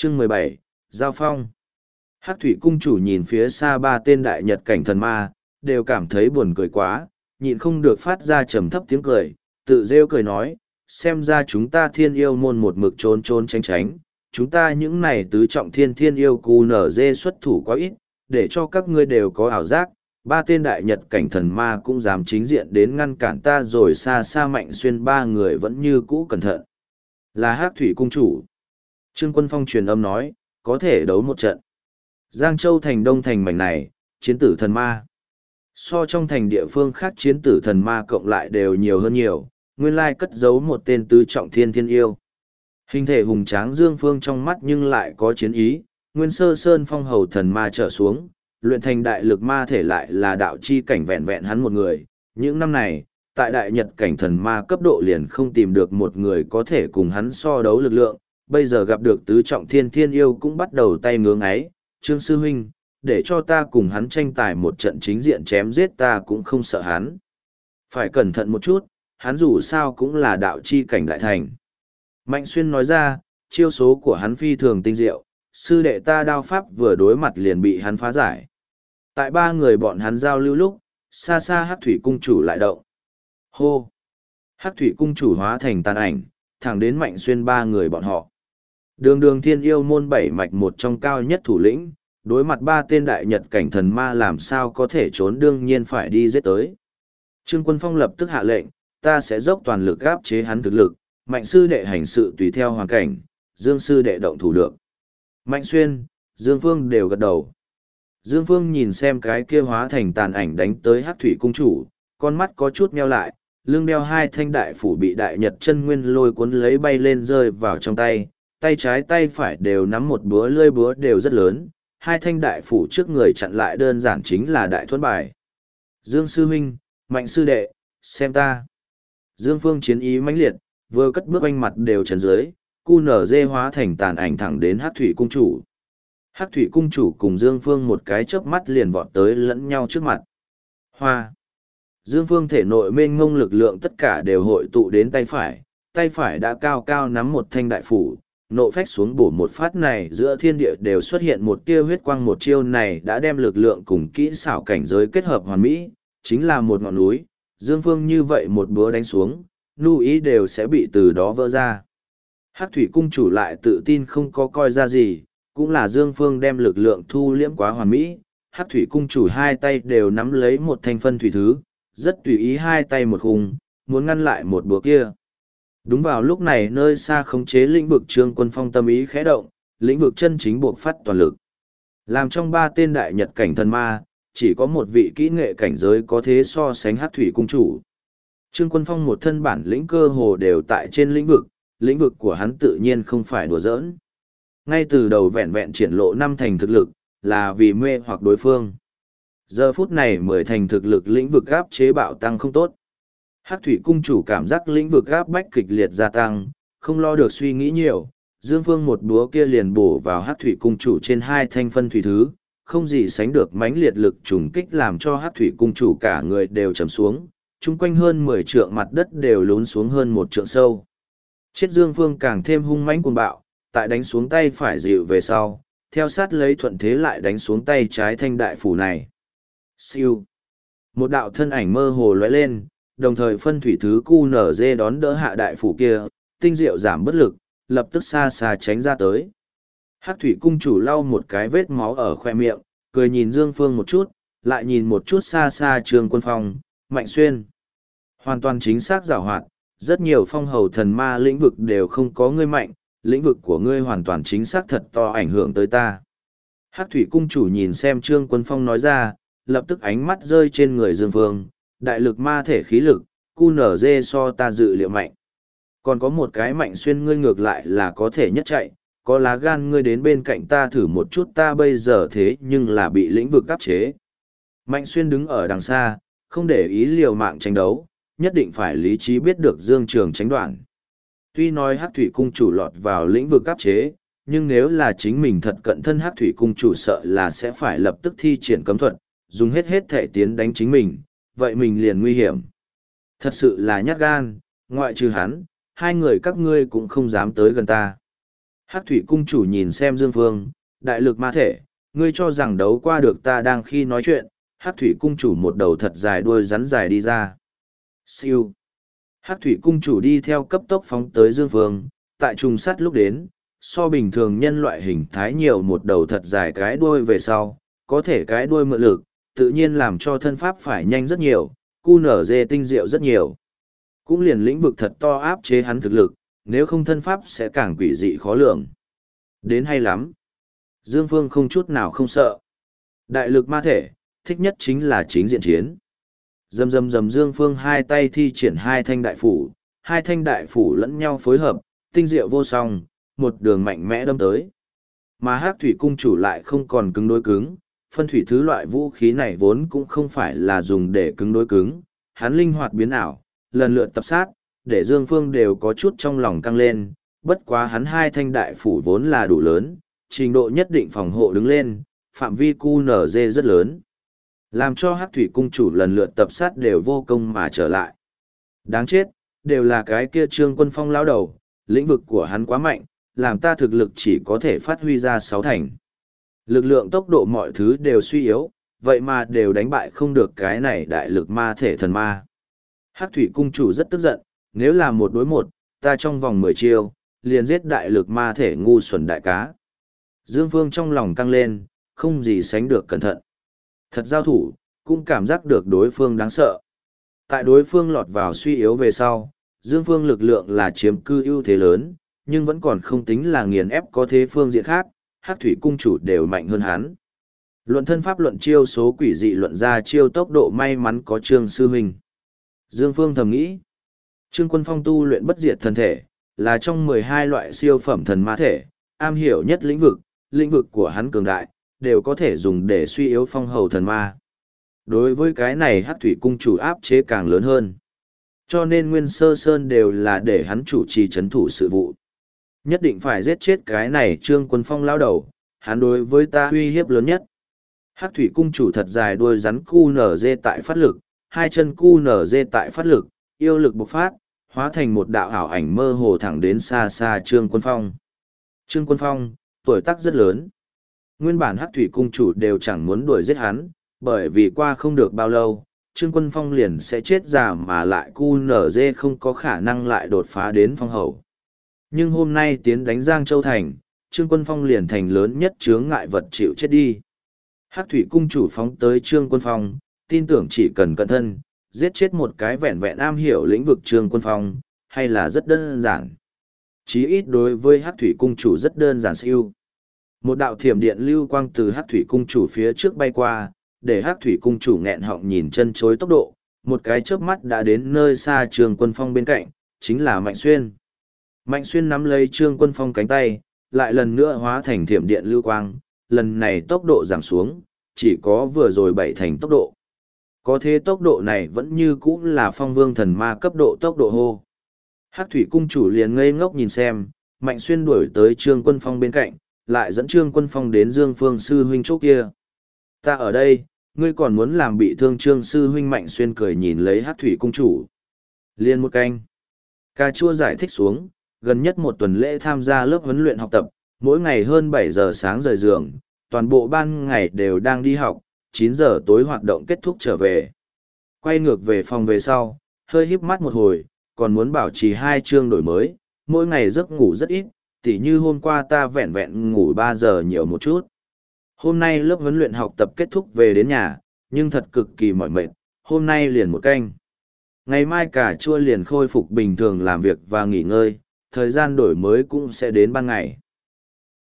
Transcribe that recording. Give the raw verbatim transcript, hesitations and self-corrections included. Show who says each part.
Speaker 1: Chương mười bảy, Giao Phong. Hắc thủy cung chủ nhìn phía xa ba tên đại nhật cảnh thần ma, đều cảm thấy buồn cười quá, nhịn không được phát ra trầm thấp tiếng cười, tự rêu cười nói, xem ra chúng ta thiên yêu môn một mực trốn trốn tránh tránh, chúng ta những này tứ trọng thiên thiên yêu cù nở dê xuất thủ quá ít, để cho các ngươi đều có ảo giác, ba tên đại nhật cảnh thần ma cũng dám chính diện đến ngăn cản ta rồi xa xa Mạnh Xuyên ba người vẫn như cũ cẩn thận. Là Hắc thủy cung chủ. Trương Quân Phong truyền âm nói, có thể đấu một trận. Giang Châu thành đông thành mảnh này, chiến tử thần ma. So trong thành địa phương khác chiến tử thần ma cộng lại đều nhiều hơn nhiều, nguyên lai cất giấu một tên tứ trọng thiên thiên yêu. Hình thể hùng tráng Dương Phương trong mắt nhưng lại có chiến ý, nguyên sơ sơn phong hầu thần ma trở xuống, luyện thành đại lực ma thể lại là đạo chi cảnh vẹn vẹn hắn một người. Những năm này, tại đại nhật cảnh thần ma cấp độ liền không tìm được một người có thể cùng hắn so đấu lực lượng, bây giờ gặp được tứ trọng thiên thiên yêu cũng bắt đầu tay ngưỡng ấy. Trương Sư Huynh, để cho ta cùng hắn tranh tài một trận chính diện chém giết ta cũng không sợ hắn. Phải cẩn thận một chút, hắn dù sao cũng là đạo chi cảnh đại thành. Mạnh Xuyên nói ra, chiêu số của hắn phi thường tinh diệu, sư đệ ta đao pháp vừa đối mặt liền bị hắn phá giải. Tại ba người bọn hắn giao lưu lúc, xa xa Hắc thủy cung chủ lại động. Hô! Hắc thủy cung chủ hóa thành tàn ảnh, thẳng đến Mạnh Xuyên ba người bọn họ. Đường đường thiên yêu môn bảy mạch một trong cao nhất thủ lĩnh, đối mặt ba tên đại nhật cảnh thần ma làm sao có thể trốn, đương nhiên phải đi giết tới. Trương Quân Phong lập tức hạ lệnh, ta sẽ dốc toàn lực áp chế hắn thực lực, Mạnh sư đệ hành sự tùy theo hoàn cảnh, Dương sư đệ động thủ được. Mạnh Xuyên, Dương Phương đều gật đầu. Dương Phương nhìn xem cái kia hóa thành tàn ảnh đánh tới Hắc thủy cung chủ, con mắt có chút meo lại, lưng đeo hai thanh đại phủ bị đại nhật chân nguyên lôi cuốn lấy bay lên rơi vào trong tay, tay trái tay phải đều nắm một búa, lưỡi búa đều rất lớn, hai thanh đại phủ trước người chặn lại đơn giản chính là đại thuẫn bài. Dương sư huynh, Mạnh sư đệ, xem ta. Dương Phương chiến ý mãnh liệt, vừa cất bước anh mặt đều trần dưới, cu nở dê hóa thành tàn ảnh thẳng đến Hắc thủy cung chủ. Hắc thủy cung chủ cùng Dương Phương một cái chớp mắt liền vọt tới lẫn nhau trước mặt. Hoa. Dương Phương thể nội mênh ngông lực lượng tất cả đều hội tụ đến tay phải, tay phải đã cao cao nắm một thanh đại phủ, nộ phách xuống bổ một phát này giữa thiên địa đều xuất hiện một tia huyết quang, một chiêu này đã đem lực lượng cùng kỹ xảo cảnh giới kết hợp hoàn mỹ, chính là một ngọn núi, Dương Phương như vậy một búa đánh xuống, nu ý đều sẽ bị từ đó vỡ ra. Hắc thủy cung chủ lại tự tin không có coi ra gì, cũng là Dương Phương đem lực lượng thu liễm quá hoàn mỹ, Hắc thủy cung chủ hai tay đều nắm lấy một thanh phân thủy thứ, rất tùy ý hai tay một khung, muốn ngăn lại một búa kia. Đúng vào lúc này nơi xa khống chế lĩnh vực Trương Quân Phong tâm ý khẽ động, lĩnh vực chân chính buộc phát toàn lực. Làm trong ba tên đại nhật cảnh thần ma, chỉ có một vị kỹ nghệ cảnh giới có thế so sánh Hắc thủy cung chủ. Trương Quân Phong một thân bản lĩnh cơ hồ đều tại trên lĩnh vực, lĩnh vực của hắn tự nhiên không phải đùa giỡn. Ngay từ đầu vẹn vẹn triển lộ năm thành thực lực, là vì mê hoặc đối phương. Giờ phút này mười thành thực lực lĩnh vực áp chế bạo tăng không tốt. Hắc thủy cung chủ cảm giác lĩnh vực áp bách kịch liệt gia tăng, không lo được suy nghĩ nhiều, Dương Phương một búa kia liền bổ vào Hắc thủy cung chủ trên hai thanh phân thủy thứ, không gì sánh được mãnh liệt lực trùng kích làm cho Hắc thủy cung chủ cả người đều trầm xuống, chung quanh hơn mười trượng mặt đất đều lún xuống hơn một trượng sâu. Chết Dương Phương càng thêm hung mãnh cuồng bạo, tại đánh xuống tay phải dịu về sau, theo sát lấy thuận thế lại đánh xuống tay trái thanh đại phủ này. Siêu. Một đạo thân ảnh mơ hồ lóe lên, đồng thời phân thủy thứ cu nở dê đón đỡ hạ đại phủ kia, tinh diệu giảm bất lực, lập tức xa xa tránh ra tới. Hắc thủy cung chủ lau một cái vết máu ở khoe miệng, cười nhìn Dương Phương một chút, lại nhìn một chút xa xa Trương Quân Phong, Mạnh Xuyên. Hoàn toàn chính xác giảo hoạt, rất nhiều phong hầu thần ma lĩnh vực đều không có ngươi mạnh, lĩnh vực của ngươi hoàn toàn chính xác thật to ảnh hưởng tới ta. Hắc thủy cung chủ nhìn xem Trương Quân Phong nói ra, lập tức ánh mắt rơi trên người Dương Phương, đại lực ma thể khí lực, cu nở dê so ta dự liệu mạnh. Còn có một cái Mạnh Xuyên ngươi ngược lại là có thể nhất chạy, có lá gan ngươi đến bên cạnh ta thử một chút, ta bây giờ thế nhưng là bị lĩnh vực áp chế. Mạnh Xuyên đứng ở đằng xa, không để ý liều mạng tranh đấu, nhất định phải lý trí biết được Dương Trường tránh đoạn. Tuy nói Hắc thủy cung chủ lọt vào lĩnh vực áp chế, nhưng nếu là chính mình thật cận thân Hắc thủy cung chủ sợ là sẽ phải lập tức thi triển cấm thuật, dùng hết hết thể tiến đánh chính mình, vậy mình liền nguy hiểm. Thật sự là nhát gan, ngoại trừ hắn, hai người các ngươi cũng không dám tới gần ta. Hắc thủy cung chủ nhìn xem Dương Phương, đại lực ma thể, ngươi cho rằng đấu qua được ta đang khi nói chuyện, Hắc thủy cung chủ một đầu thật dài đuôi rắn dài đi ra. Siêu. Hắc thủy cung chủ đi theo cấp tốc phóng tới Dương Phương, tại trùng sắt lúc đến, so bình thường nhân loại hình thái nhiều một đầu thật dài cái đuôi về sau, có thể cái đuôi mượn lực, tự nhiên làm cho thân pháp phải nhanh rất nhiều, cu nở dê tinh diệu rất nhiều. Cũng liền lĩnh vực thật to áp chế hắn thực lực, nếu không thân pháp sẽ càng quỷ dị khó lường. Đến hay lắm. Dương Phương không chút nào không sợ. Đại lực ma thể, thích nhất chính là chính diện chiến. Dầm dầm dầm Dương Phương hai tay thi triển hai thanh đại phủ, hai thanh đại phủ lẫn nhau phối hợp, tinh diệu vô song, một đường mạnh mẽ đâm tới. Mà Hắc thủy cung chủ lại không còn cứng đối cứng, phân thủy thứ loại vũ khí này vốn cũng không phải là dùng để cứng đối cứng, hắn linh hoạt biến ảo, lần lượt tập sát, để Dương Phương đều có chút trong lòng căng lên, bất quá hắn hai thanh đại phủ vốn là đủ lớn, trình độ nhất định phòng hộ đứng lên, phạm vi cu nở dê rất lớn. Làm cho Hắc thủy cung chủ lần lượt tập sát đều vô công mà trở lại. Đáng chết, đều là cái kia Trương Quân Phong lão đầu, lĩnh vực của hắn quá mạnh, làm ta thực lực chỉ có thể phát huy ra sáu thành. Lực lượng tốc độ mọi thứ đều suy yếu, vậy mà đều đánh bại không được cái này đại lực ma thể thần ma. Hắc thủy cung chủ rất tức giận, nếu là một đối một, ta trong vòng mười chiêu, liền giết đại lực ma thể ngu xuẩn đại cá. Dương Phương trong lòng căng lên, không gì sánh được cẩn thận. Thật giao thủ, cũng cảm giác được đối phương đáng sợ. Tại đối phương lọt vào suy yếu về sau, Dương Phương lực lượng là chiếm cư ưu thế lớn, nhưng vẫn còn không tính là nghiền ép có thế phương diện khác, Hắc thủy cung chủ đều mạnh hơn hắn. Luận thân pháp luận chiêu số quỷ dị luận ra chiêu tốc độ may mắn có Trương sư huynh. Dương Phương thầm nghĩ, Trương Quân Phong tu luyện bất diệt thần thể, là trong mười hai loại siêu phẩm thần ma thể, am hiểu nhất lĩnh vực, lĩnh vực của hắn cường đại, đều có thể dùng để suy yếu phong hầu thần ma. Đối với cái này Hắc thủy cung chủ áp chế càng lớn hơn. Cho nên Nguyên Sơ Sơn đều là để hắn chủ trì chấn thủ sự vụ. Nhất định phải giết chết cái này Trương Quân Phong lão đầu, hắn đối với ta uy hiếp lớn nhất. Hắc thủy cung chủ thật dài đuôi rắn cu nở dê tại phát lực, hai chân cu nở dê tại phát lực, yêu lực bộc phát, hóa thành một đạo ảo ảnh mơ hồ thẳng đến xa xa Trương Quân Phong. Trương Quân Phong, tuổi tác rất lớn. Nguyên bản Hắc thủy cung chủ đều chẳng muốn đuổi giết hắn, bởi vì qua không được bao lâu, Trương Quân Phong liền sẽ chết già mà lại cu nở dê không có khả năng lại đột phá đến phong hầu. Nhưng hôm nay tiến đánh Giang Châu Thành, Trương Quân Phong liền thành lớn nhất chướng ngại vật chịu chết đi. Hắc thủy cung chủ phóng tới Trương Quân Phong, tin tưởng chỉ cần cẩn thân, giết chết một cái vẹn vẹn am hiểu lĩnh vực Trương Quân Phong, hay là rất đơn giản. Chí ít đối với Hắc thủy cung chủ rất đơn giản siêu. Một đạo thiểm điện lưu quang từ Hắc thủy cung chủ phía trước bay qua, để Hắc thủy cung chủ nghẹn họng nhìn chân chối tốc độ, một cái chớp mắt đã đến nơi xa Trương Quân Phong bên cạnh, chính là Mạnh Xuyên. Mạnh Xuyên nắm lấy Trương Quân Phong cánh tay, lại lần nữa hóa thành thiểm điện lưu quang, lần này tốc độ giảm xuống, chỉ có vừa rồi bảy thành tốc độ. Có thế tốc độ này vẫn như cũ là phong vương thần ma cấp độ tốc độ hô. Hắc thủy cung chủ liền ngây ngốc nhìn xem, Mạnh Xuyên đuổi tới Trương Quân Phong bên cạnh, lại dẫn Trương Quân Phong đến Dương Phương sư huynh chỗ kia. Ta ở đây, ngươi còn muốn làm bị thương Trương sư huynh? Mạnh Xuyên cười nhìn lấy Hắc thủy cung chủ. Liên một canh. Cà chua giải thích xuống, gần nhất một tuần lễ tham gia lớp huấn luyện học tập, mỗi ngày hơn bảy giờ sáng rời giường, toàn bộ ban ngày đều đang đi học, chín giờ tối hoạt động kết thúc trở về. Quay ngược về phòng về sau, hơi híp mắt một hồi, còn muốn bảo trì hai chương đổi mới, mỗi ngày giấc ngủ rất ít, tỉ như hôm qua ta vẹn vẹn ngủ ba giờ nhiều một chút. Hôm nay lớp huấn luyện học tập kết thúc về đến nhà, nhưng thật cực kỳ mỏi mệt, hôm nay liền một canh. Ngày mai cả chua liền khôi phục bình thường làm việc và nghỉ ngơi, thời gian đổi mới cũng sẽ đến ban ngày.